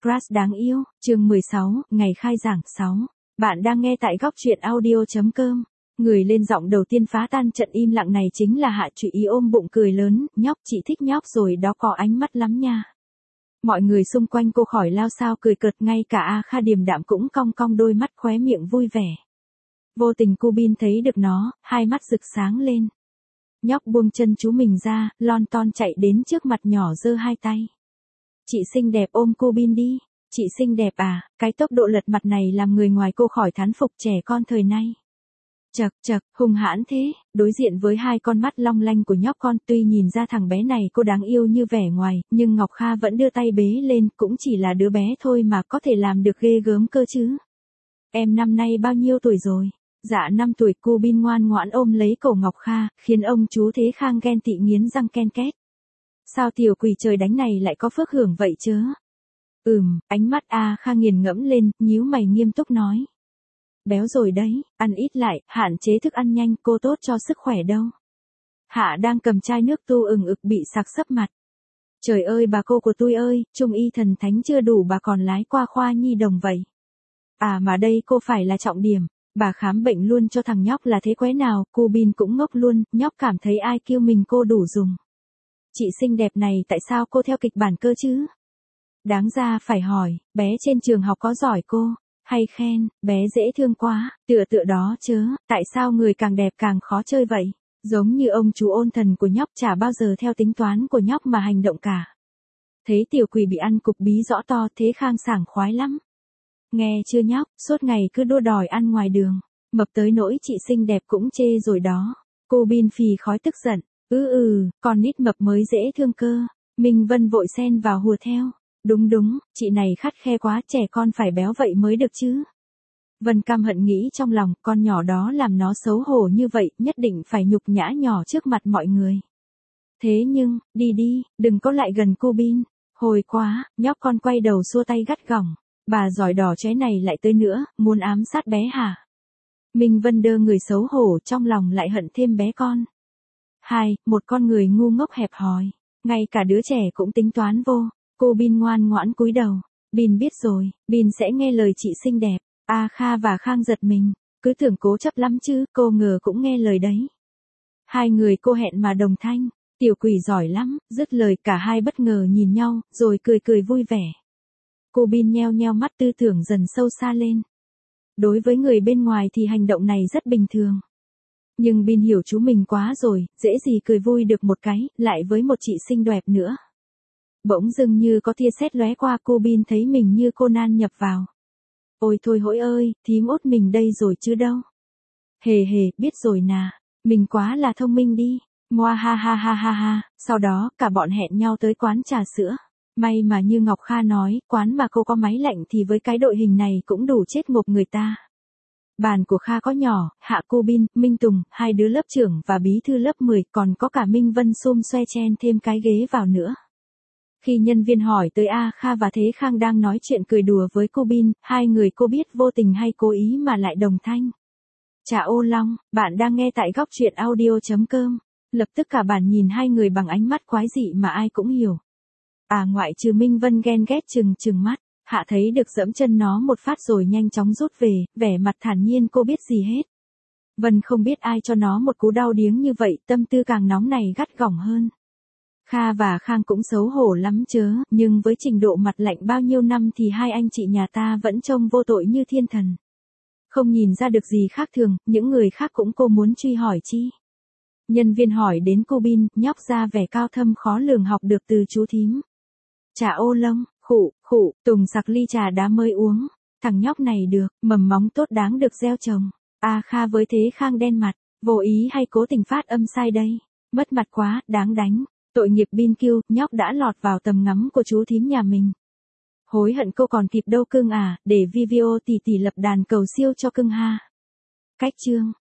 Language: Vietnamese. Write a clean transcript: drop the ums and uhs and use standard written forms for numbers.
Crush đáng yêu, chương 16, ngày khai giảng 6. Bạn đang nghe tại góc truyện audio.com. Người lên giọng đầu tiên phá tan trận im lặng này chính là Hạ Trụy Ý ôm bụng cười lớn, nhóc chị thích nhóc rồi đó, có ánh mắt lắm nha. Mọi người xung quanh cô khỏi lao sao cười cợt, ngay cả A Kha điềm đạm cũng cong cong đôi mắt khóe miệng vui vẻ. Vô tình Cu Bin thấy được nó, hai mắt rực sáng lên. Nhóc buông chân chú mình ra, lon ton chạy đến trước mặt nhỏ giơ hai tay. Chị xinh đẹp ôm Cu Bin đi, chị xinh đẹp à, cái tốc độ lật mặt này làm người ngoài cô khỏi thán phục trẻ con thời nay. Chật chật, hung hãn thế, đối diện với hai con mắt long lanh của nhóc con, tuy nhìn ra thằng bé này cô đáng yêu như vẻ ngoài, nhưng Ngọc Kha vẫn đưa tay bế lên, cũng chỉ là đứa bé thôi mà có thể làm được ghê gớm cơ chứ. Em năm nay bao nhiêu tuổi rồi? Dạ 5 tuổi. Cu Bin ngoan ngoãn ôm lấy cổ Ngọc Kha, khiến ông chú Thế Khang ghen tị nghiến răng ken két. Sao tiểu quỷ trời đánh này lại có phước hưởng vậy chớ? Ánh mắt A Kha nghiền ngẫm lên, nhíu mày nghiêm túc nói. Béo rồi đấy, ăn ít lại, hạn chế thức ăn nhanh, cô tốt cho sức khỏe đâu. Hạ đang cầm chai nước tu ực bị sặc sấp mặt. Trời ơi bà cô của tôi ơi, trung y thần thánh chưa đủ bà còn lái qua khoa nhi đồng vậy. À mà đây cô phải là trọng điểm, bà khám bệnh luôn cho thằng nhóc là thế quái nào, Cu Bin cũng ngốc luôn, nhóc cảm thấy ai kêu mình cô đủ dùng. Chị xinh đẹp này tại sao cô theo kịch bản cơ chứ? Đáng ra phải hỏi, bé trên trường học có giỏi cô? Hay khen, bé dễ thương quá, tựa đó chớ, tại sao người càng đẹp càng khó chơi vậy? Giống như ông chú ôn thần của nhóc chả bao giờ theo tính toán của nhóc mà hành động cả. Thấy tiểu quỷ bị ăn cục bí rõ to, Thế Khang sảng khoái lắm. Nghe chưa nhóc, suốt ngày cứ đua đòi ăn ngoài đường, mập tới nỗi chị xinh đẹp cũng chê rồi đó. Cô Bin phì khói tức giận, con nít mập mới dễ thương cơ. Minh Vân vội xen vào hùa theo. Đúng, chị này khắt khe quá, trẻ con phải béo vậy mới được chứ. Vân căm hận nghĩ trong lòng, con nhỏ đó làm nó xấu hổ như vậy, nhất định phải nhục nhã nhỏ trước mặt mọi người. Thế nhưng, đi, đừng có lại gần Cu Bin. Hồi quá, nhóc con quay đầu xua tay gắt gỏng. Bà giỏi đỏ chóe này lại tới nữa, muốn ám sát bé hả? Minh Vân đơ người xấu hổ, trong lòng lại hận thêm bé con. Một con người ngu ngốc hẹp hòi, ngay cả đứa trẻ cũng tính toán vô. Cô Bin ngoan ngoãn cúi đầu. Bin biết rồi, Bin sẽ nghe lời chị xinh đẹp. A Kha và Khang giật mình, cứ tưởng cố chấp lắm chứ, cô ngờ cũng nghe lời đấy. Hai người cô hẹn mà đồng thanh, tiểu quỷ giỏi lắm, dứt lời cả hai bất ngờ nhìn nhau, rồi cười vui vẻ. Cô Bin nheo mắt, tư tưởng dần sâu xa lên. Đối với người bên ngoài thì hành động này rất bình thường. Nhưng Bin hiểu chú mình quá rồi, dễ gì cười vui được một cái, lại với một chị xinh đẹp nữa. Bỗng dưng như có tia sét lóe qua, cô Bin thấy mình như Conan nhập vào. Ôi thôi hỡi ơi, thím út mình đây rồi chứ đâu. Hề, biết rồi nà, mình quá là thông minh đi. Ngoa ha. Sau đó, cả bọn hẹn nhau tới quán trà sữa. May mà như Ngọc Kha nói, quán mà cô có máy lạnh thì với cái đội hình này cũng đủ chết ngộp người ta. Bàn của Kha có nhỏ, Hạ, Cu Bin, Minh Tùng, hai đứa lớp trưởng và bí thư lớp 10, còn có cả Minh Vân xum xoe chen thêm cái ghế vào nữa. Khi nhân viên hỏi tới A Kha và Thế Khang đang nói chuyện cười đùa với Cu Bin, hai người cô biết vô tình hay cố ý mà lại đồng thanh. Chà ô long, bạn đang nghe tại góc truyện audio.com. Lập tức cả bản nhìn hai người bằng ánh mắt quái dị mà ai cũng hiểu. À ngoại trừ Minh Vân ghen ghét chừng mắt, Hạ thấy được dẫm chân nó một phát rồi nhanh chóng rút về, vẻ mặt thản nhiên cô biết gì hết. Vân không biết ai cho nó một cú đau điếng như vậy, tâm tư càng nóng này gắt gỏng hơn. Kha và Khang cũng xấu hổ lắm chớ, nhưng với trình độ mặt lạnh bao nhiêu năm thì hai anh chị nhà ta vẫn trông vô tội như thiên thần. Không nhìn ra được gì khác thường, những người khác cũng cô muốn truy hỏi chi. Nhân viên hỏi đến Cu Bin, nhóc ra vẻ cao thâm khó lường học được từ chú thím. Trà ô lông, khụ, Tùng sặc ly trà đá mới uống. Thằng nhóc này được, mầm móng tốt đáng được gieo trồng. A Kha với Thế Khang đen mặt, vô ý hay cố tình phát âm sai đây. Mất mặt quá, đáng đánh. Tội nghiệp Bin kêu, nhóc đã lọt vào tầm ngắm của chú thím nhà mình. Hối hận cô còn kịp đâu cưng à, để Vivio tỷ lập đàn cầu siêu cho cưng ha. Cách chương.